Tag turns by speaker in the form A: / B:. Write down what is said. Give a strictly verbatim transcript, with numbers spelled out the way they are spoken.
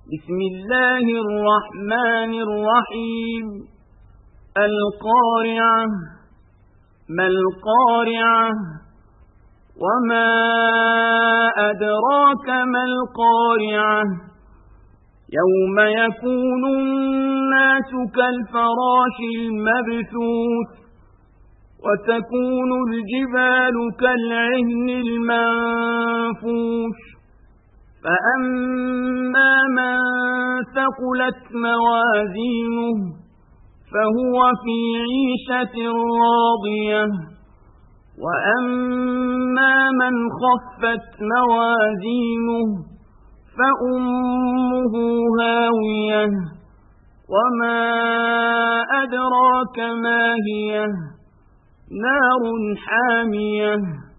A: بسم الله الرحمن الرحيم القارعة ما القارعة وما أدراك ما القارعة يوم يكون الناس كالفراش المبثوث وتكون الجبال كالعهن المنفوش فأما من ثقلت موازينه فهو في عيشة راضية وأما من خفت موازينه فأمه هاوية وما أدراك ما هي نار حامية